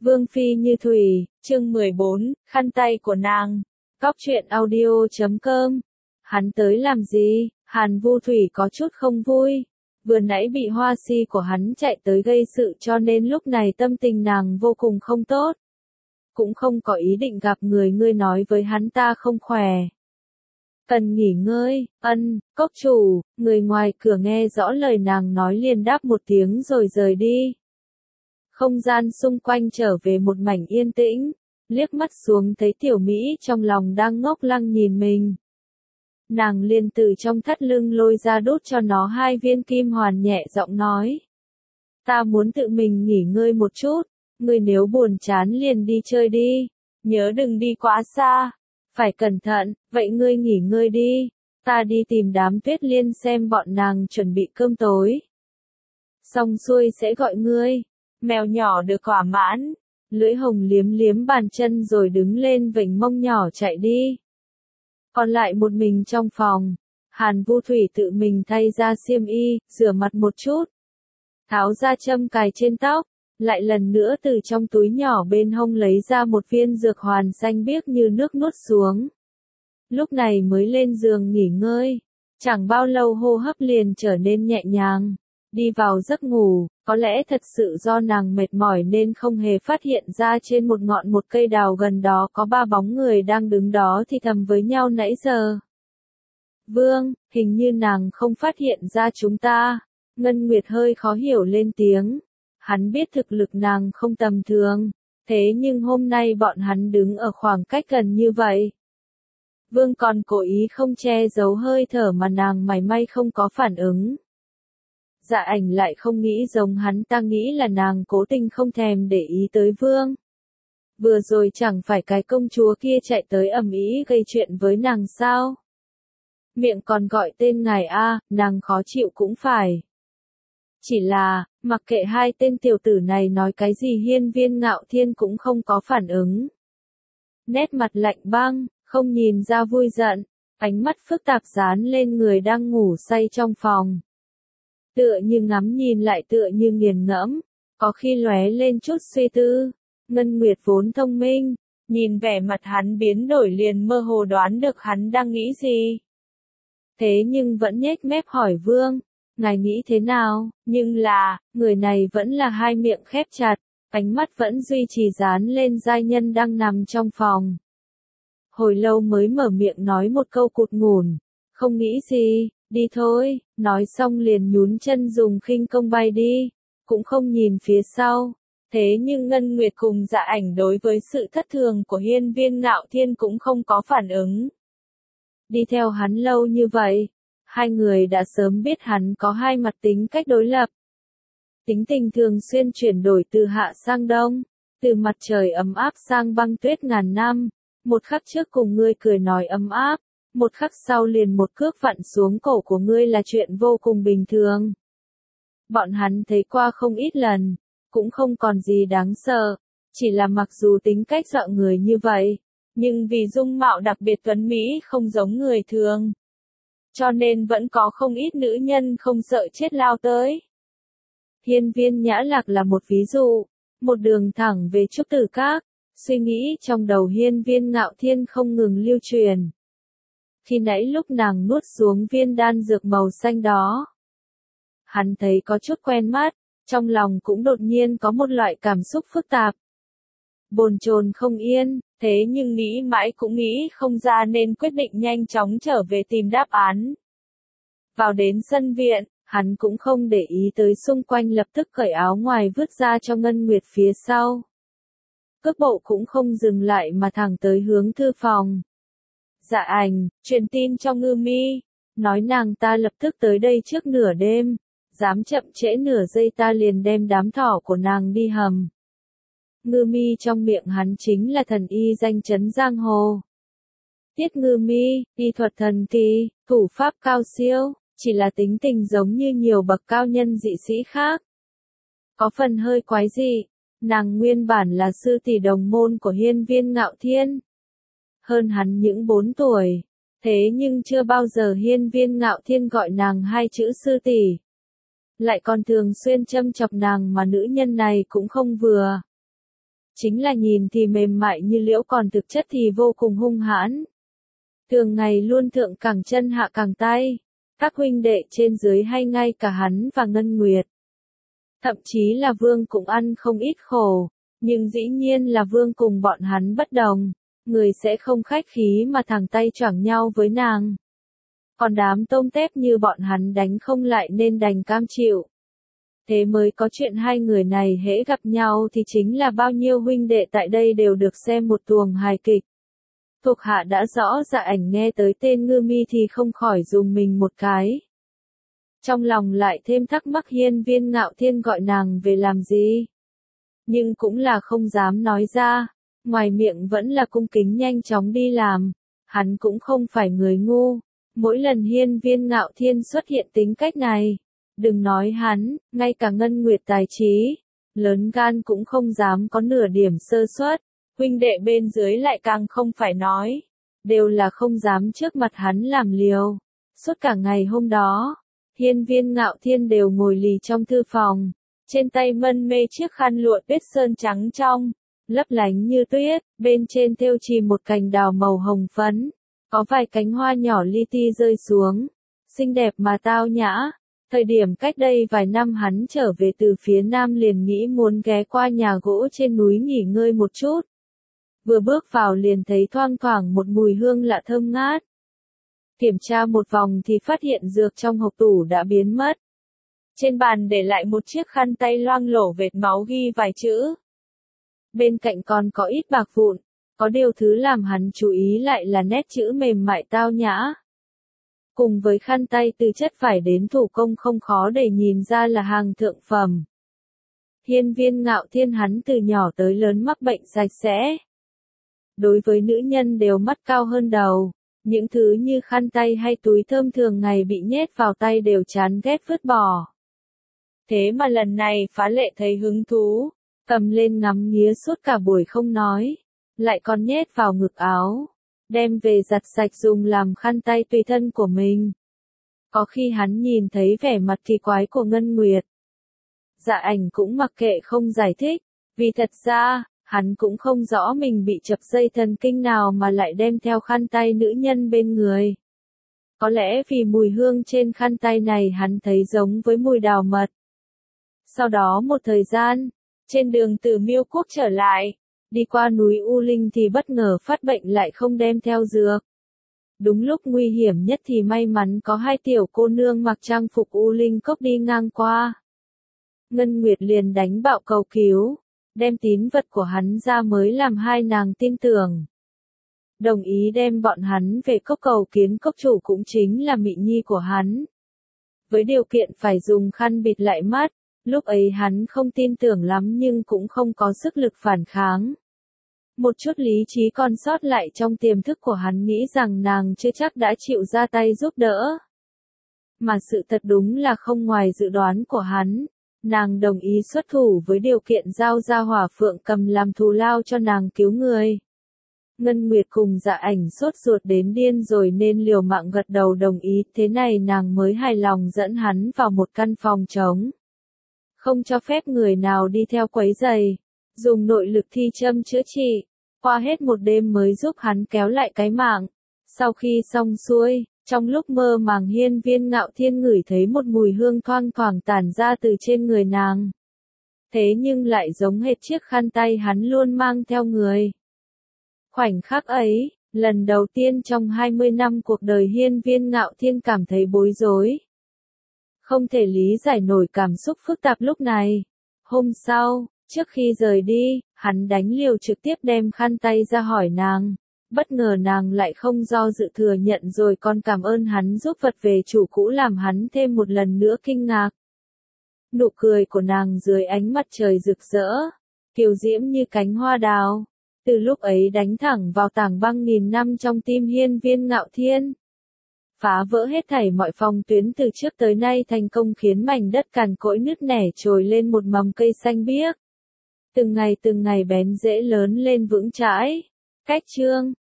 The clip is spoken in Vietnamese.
Vương phi như thủy, chương 14, khăn tay của nàng. Góc truyện audio.com. Hắn tới làm gì? Hàn Vu Thủy có chút không vui. Vừa nãy bị hoa si của hắn chạy tới gây sự cho nên lúc này tâm tình nàng vô cùng không tốt. Cũng không có ý định gặp người, ngươi nói với hắn ta không khỏe. Cần nghỉ ngơi, cốc chủ. Người ngoài cửa nghe rõ lời nàng nói liền đáp một tiếng rồi rời đi. Không gian xung quanh trở về một mảnh yên tĩnh, liếc mắt xuống thấy tiểu Mỹ trong lòng đang ngốc lăng nhìn mình. Nàng liền từ trong thắt lưng lôi ra đút cho nó 2 viên kim hoàn, nhẹ giọng nói. Ta muốn tự mình nghỉ ngơi một chút, ngươi nếu buồn chán liền đi chơi đi, nhớ đừng đi quá xa, phải cẩn thận, vậy ngươi nghỉ ngơi đi, ta đi tìm đám Tuyết Liên xem bọn nàng chuẩn bị cơm tối. Xong xuôi sẽ gọi ngươi. Mèo nhỏ được thỏa mãn, lưỡi hồng liếm liếm bàn chân rồi đứng lên vểnh mông nhỏ chạy đi. Còn lại một mình trong phòng, Hàn Vu Thủy tự mình thay ra xiêm y, rửa mặt một chút, tháo ra châm cài trên tóc, lại lần nữa từ trong túi nhỏ bên hông lấy ra một viên dược hoàn xanh biếc như nước nuốt xuống. Lúc này mới lên giường nghỉ ngơi, chẳng bao lâu hô hấp liền trở nên nhẹ nhàng. Đi vào giấc ngủ, có lẽ thật sự do nàng mệt mỏi nên không hề phát hiện ra trên một ngọn một cây đào gần đó có 3 bóng người đang đứng đó thì thầm với nhau nãy giờ. Vương, hình như nàng không phát hiện ra chúng ta. Ngân Nguyệt hơi khó hiểu lên tiếng. Hắn biết thực lực nàng không tầm thường, thế nhưng hôm nay bọn hắn đứng ở khoảng cách gần như vậy. Vương còn cố ý không che giấu hơi thở mà nàng mảy may không có phản ứng. Dạ Ảnh lại không nghĩ giống hắn ta, nghĩ là nàng cố tình không thèm để ý tới Vương. Vừa rồi chẳng phải cái công chúa kia chạy tới ầm ĩ gây chuyện với nàng sao? Miệng còn gọi tên ngài a, nàng khó chịu cũng phải. Chỉ là, mặc kệ 2 tên tiểu tử này nói cái gì, Hiên Viên Ngạo Thiên cũng không có phản ứng. Nét mặt lạnh băng, không nhìn ra vui giận, ánh mắt phức tạp dán lên người đang ngủ say trong phòng. Tựa như ngắm nhìn lại tựa như nghiền ngẫm, có khi lóe lên chút suy tư. Ngân Nguyệt vốn thông minh, nhìn vẻ mặt hắn biến đổi liền mơ hồ đoán được hắn đang nghĩ gì. Thế nhưng vẫn nhếch mép hỏi Vương, ngài nghĩ thế nào? Nhưng là, người này vẫn là hai miệng khép chặt, ánh mắt vẫn duy trì dán lên giai nhân đang nằm trong phòng. Hồi lâu mới mở miệng nói một câu cụt ngủn, không nghĩ gì. Đi thôi, nói xong liền nhún chân dùng khinh công bay đi, cũng không nhìn phía sau. Thế nhưng Ngân Nguyệt cùng Dạ Ảnh đối với sự thất thường của Hiên Viên Ngạo Thiên cũng không có phản ứng. Đi theo hắn lâu như vậy, 2 người đã sớm biết hắn có 2 mặt tính cách đối lập. Tính tình thường xuyên chuyển đổi từ hạ sang đông, từ mặt trời ấm áp sang băng tuyết ngàn năm. Một khắc trước cùng ngươi cười nói ấm áp, một khắc sau liền một cước vặn xuống cổ của ngươi là chuyện vô cùng bình thường. Bọn hắn thấy qua không ít lần, cũng không còn gì đáng sợ, chỉ là mặc dù tính cách dọa người như vậy, nhưng vì dung mạo đặc biệt tuấn mỹ không giống người thường, cho nên vẫn có không ít nữ nhân không sợ chết lao tới. Hiên Viên Nhã Lạc là một ví dụ, một đường thẳng về Trúc Tử Các, suy nghĩ trong đầu Hiên Viên Ngạo Thiên không ngừng lưu truyền. Khi nãy lúc nàng nuốt xuống viên đan dược màu xanh đó, hắn thấy có chút quen mắt, trong lòng cũng đột nhiên có một loại cảm xúc phức tạp. Bồn chồn không yên, thế nhưng nghĩ mãi cũng nghĩ không ra nên quyết định nhanh chóng trở về tìm đáp án. Vào đến sân viện, hắn cũng không để ý tới xung quanh, lập tức cởi áo ngoài vứt ra cho Ngân Nguyệt phía sau. Cước bộ cũng không dừng lại mà thẳng tới hướng thư phòng. Dạ Ảnh, truyền tin cho Ngư Mi, nói nàng ta lập tức tới đây trước nửa đêm, dám chậm trễ nửa giây ta liền đem đám thỏ của nàng đi hầm. Ngư Mi trong miệng hắn chính là thần y danh chấn giang hồ. Tiết Ngư Mi, y thuật thần kỳ, thủ pháp cao siêu, chỉ là tính tình giống như nhiều bậc cao nhân dị sĩ khác. Có phần hơi quái dị, nàng nguyên bản là sư tỷ đồng môn của Hiên Viên Ngạo Thiên. Hơn hắn những 4 tuổi, thế nhưng chưa bao giờ Hiên Viên Ngạo Thiên gọi nàng 2 chữ sư tỷ. Lại còn thường xuyên châm chọc nàng mà nữ nhân này cũng không vừa. chính là nhìn thì mềm mại như liễu còn thực chất thì vô cùng hung hãn. Thường ngày luôn thượng cẳng chân hạ cẳng tay, các huynh đệ trên dưới hay ngay cả hắn và Ngân Nguyệt. Thậm chí là Vương cũng ăn không ít khổ, nhưng dĩ nhiên là Vương cùng bọn hắn bất đồng, người sẽ không khách khí mà thẳng tay choảng nhau với nàng. Còn đám tôm tép như bọn hắn đánh không lại nên đành cam chịu. Thế mới có chuyện hai người này hễ gặp nhau thì chính là bao nhiêu huynh đệ tại đây đều được xem một tuồng hài kịch. Thuộc hạ đã rõ Dạ Ảnh nghe tới tên Ngư Mi thì không khỏi dùng mình một cái. Trong lòng lại thêm thắc mắc Hiên Viên Ngạo Thiên gọi nàng về làm gì. Nhưng cũng là không dám nói ra, ngoài miệng vẫn là cung kính nhanh chóng đi làm. Hắn cũng không phải người ngu, mỗi lần Hiên Viên Ngạo Thiên xuất hiện tính cách này. Đừng nói hắn, ngay cả Ngân Nguyệt tài trí, lớn gan cũng không dám có nửa điểm sơ suất. Huynh đệ bên dưới lại càng không phải nói, đều là không dám trước mặt hắn làm liều. Suốt cả ngày hôm đó, Hiên Viên Ngạo Thiên đều ngồi lì trong thư phòng, trên tay mân mê chiếc khăn lụa tuyết sơn trắng trong, lấp lánh như tuyết, bên trên thêu chì một cành đào màu hồng phấn, có vài cánh hoa nhỏ li ti rơi xuống, xinh đẹp mà tao nhã. Thời điểm cách đây vài năm hắn trở về từ phía Nam liền nghĩ muốn ghé qua nhà gỗ trên núi nghỉ ngơi một chút. Vừa bước vào liền thấy thoang thoảng một mùi hương lạ thơm ngát. Kiểm tra một vòng thì phát hiện dược trong hộp tủ đã biến mất. Trên bàn để lại một chiếc khăn tay loang lổ vệt máu ghi vài chữ. Bên cạnh còn có ít bạc vụn, có điều thứ làm hắn chú ý lại là nét chữ mềm mại tao nhã. Cùng với khăn tay từ chất vải đến thủ công không khó để nhìn ra là hàng thượng phẩm. Hiên Viên Ngạo Thiên hắn từ nhỏ tới lớn mắc bệnh sạch sẽ. Đối với nữ nhân đều mắt cao hơn đầu, những thứ như khăn tay hay túi thơm thường ngày bị nhét vào tay đều chán ghét vứt bỏ. Thế mà lần này Phá Lệ thấy hứng thú, cầm lên ngắm nghía suốt cả buổi không nói, lại còn nhét vào ngực áo, đem về giặt sạch dùng làm khăn tay tùy thân của mình. Có khi hắn nhìn thấy vẻ mặt kỳ quái của Ngân Nguyệt. Dạ Ảnh cũng mặc kệ không giải thích, vì thật ra, hắn cũng không rõ mình bị chập dây thần kinh nào mà lại đem theo khăn tay nữ nhân bên người. Có lẽ vì mùi hương trên khăn tay này hắn thấy giống với mùi đào mật. Sau đó một thời gian, trên đường từ Miêu Quốc trở lại, đi qua núi U Linh thì bất ngờ phát bệnh lại không đem theo dược. Đúng lúc nguy hiểm nhất thì may mắn có hai tiểu cô nương mặc trang phục U Linh Cốc đi ngang qua. Ngân Nguyệt liền đánh bạo cầu cứu, đem tín vật của hắn ra mới làm hai nàng tin tưởng. Đồng ý đem bọn hắn về cốc cầu kiến cốc chủ cũng chính là mị nhi của hắn. Với điều kiện phải dùng khăn bịt lại mắt, lúc ấy hắn không tin tưởng lắm nhưng cũng không có sức lực phản kháng. Một chút lý trí còn sót lại trong tiềm thức của hắn nghĩ rằng nàng chưa chắc đã chịu ra tay giúp đỡ. Mà sự thật đúng là không ngoài dự đoán của hắn. Nàng đồng ý xuất thủ với điều kiện giao ra Hỏa Phượng Cầm làm thù lao cho nàng cứu người. Ngân Nguyệt cùng Dạ Ảnh sốt ruột đến điên rồi nên liều mạng gật đầu đồng ý, thế này nàng mới hài lòng dẫn hắn vào một căn phòng trống. Không cho phép người nào đi theo quấy rầy, dùng nội lực thi châm chữa trị, qua hết một đêm mới giúp hắn kéo lại cái mạng. Sau khi xong xuôi, trong lúc mơ màng Hiên Viên Ngạo Thiên ngửi thấy một mùi hương thoang thoảng tản ra từ trên người nàng. Thế nhưng lại giống hệt chiếc khăn tay hắn luôn mang theo người. Khoảnh khắc ấy, lần đầu tiên trong 20 năm cuộc đời Hiên Viên Ngạo Thiên cảm thấy bối rối. Không thể lý giải nổi cảm xúc phức tạp lúc này. Hôm sau, trước khi rời đi, hắn đánh liều trực tiếp đem khăn tay ra hỏi nàng. Bất ngờ nàng lại không do dự thừa nhận rồi còn cảm ơn hắn giúp vật về chủ cũ làm hắn thêm một lần nữa kinh ngạc. Nụ cười của nàng dưới ánh mặt trời rực rỡ, kiều diễm như cánh hoa đào. Từ lúc ấy đánh thẳng vào tảng băng nghìn năm trong tim Hiên Viên Ngạo Thiên. Phá vỡ hết thảy mọi phòng tuyến từ trước tới nay thành công khiến mảnh đất cằn cỗi nứt nẻ trồi lên một mầm cây xanh biếc. Từng ngày bén rễ lớn lên vững chãi. Cách chương